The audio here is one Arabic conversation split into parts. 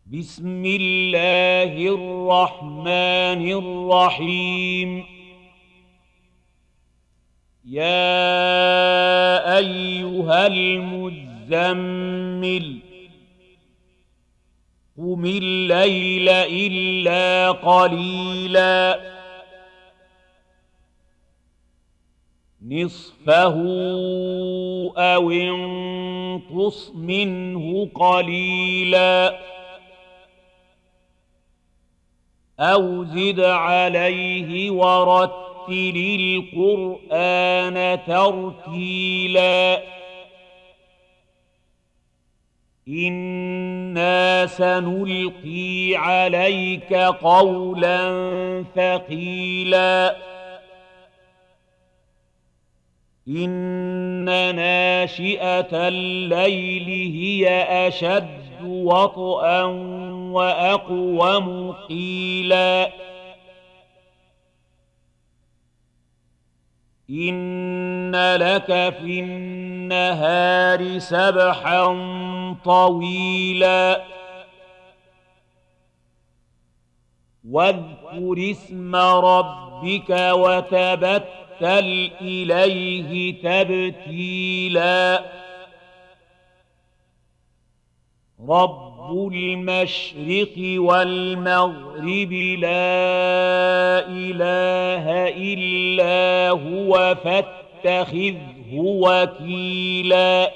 بسم الله الرحمن الرحيم. يا أيها المزمل قم الليل إلا قليلا نصفه أو انقص منه قليلا أو زد عليه ورتل القرآن ترتيلا إنا سنلقي عليك قولا ثقيلا إن ناشئة الليل هي أشد وطئا وأقوم قيلا إن لك في النهار سبحا طويلا واذكر اسم ربك وتبتل إليه تبتيلا رب المشرق والمغرب لا إله إلا هو فاتخذه وكيلا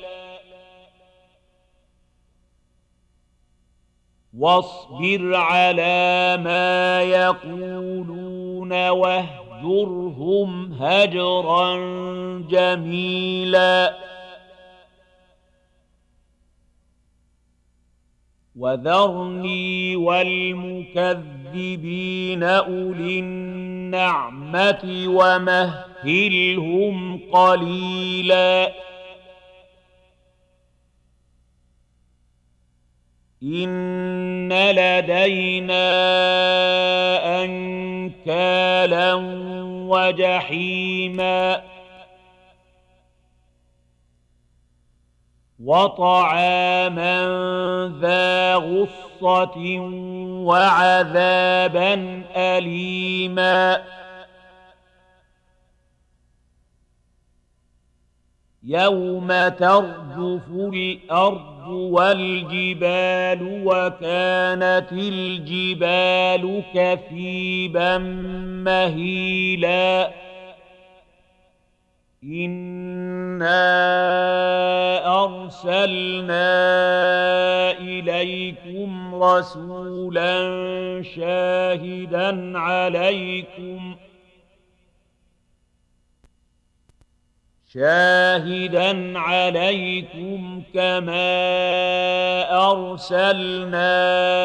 واصبر على ما يقولون واهجرهم هجرا جميلا وذرني والمكذبين أولي النعمة ومهلهم قليلا إن لدينا أنكالا وجحيما وطعاما ذا غصة وعذابا أليما يوم ترجف الأرض والجبال وكانت الجبال كثيبا مهيلا إنا أرسلنا إليكم رسولا شاهدا عليكم كما أرسلنا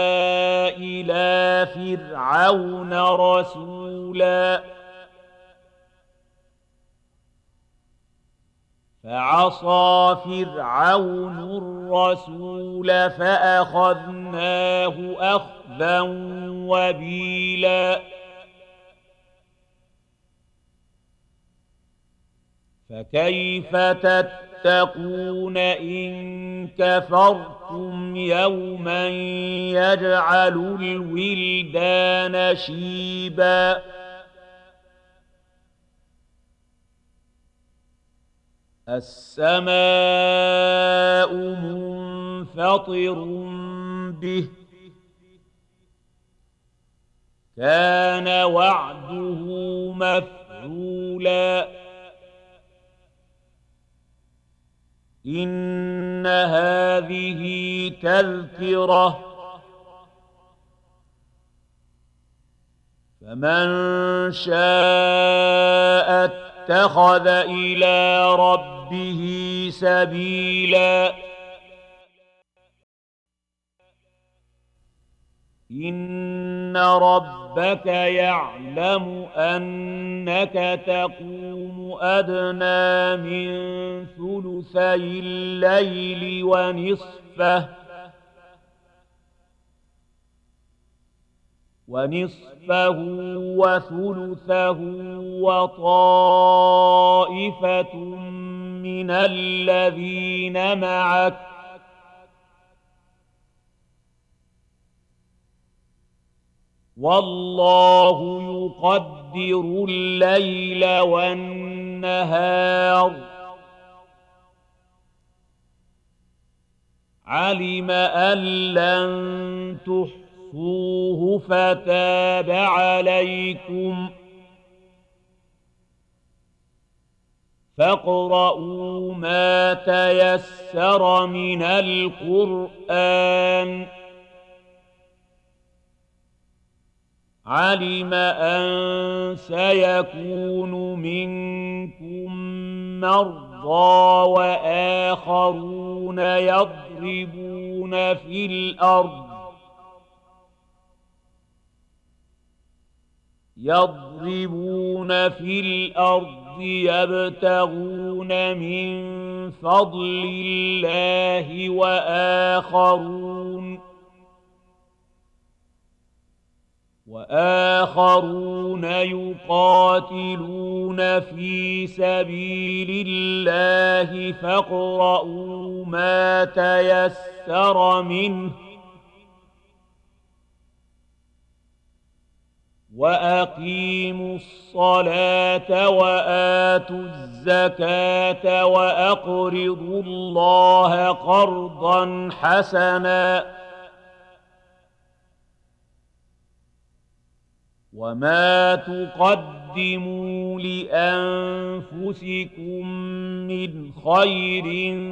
إلى فرعون رسولا فعصى فرعون الرسول فأخذناه أخذا وبيلا فكيف تتقون إن كفرتم يوما يجعل الولدان شيبا السماء منفطر به كان وعده مفعولا إن هذه تذكرة فمن شاء اتخذ إلى ربه سبيلا إن ربك يعلم أنك تقوم أدنى من ثلثي الليل ونصفه وثلثه وطائفة من الذين معك والله يقدر الليل والنهار علم أن لن تحصوه فتاب عليكم فاقرؤوا ما تيسر من القرآن علم أن سيكون منكم مرضى وآخرون يضربون في الأرض يبتغون من فضل الله وآخرون يقاتلون في سبيل الله فاقرؤوا ما تيسر منه وأقيموا الصلاة وآتوا الزكاة وأقرضوا الله قرضا حسنا وما تقدموا لأنفسكم من خير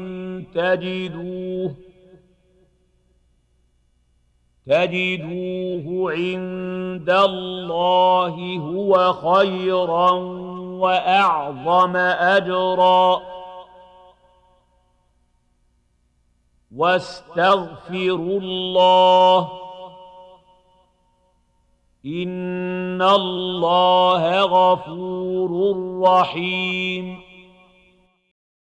تجدوه عند الله هو خيرا وأعظم أجرا واستغفروا الله إن الله غفور رحيم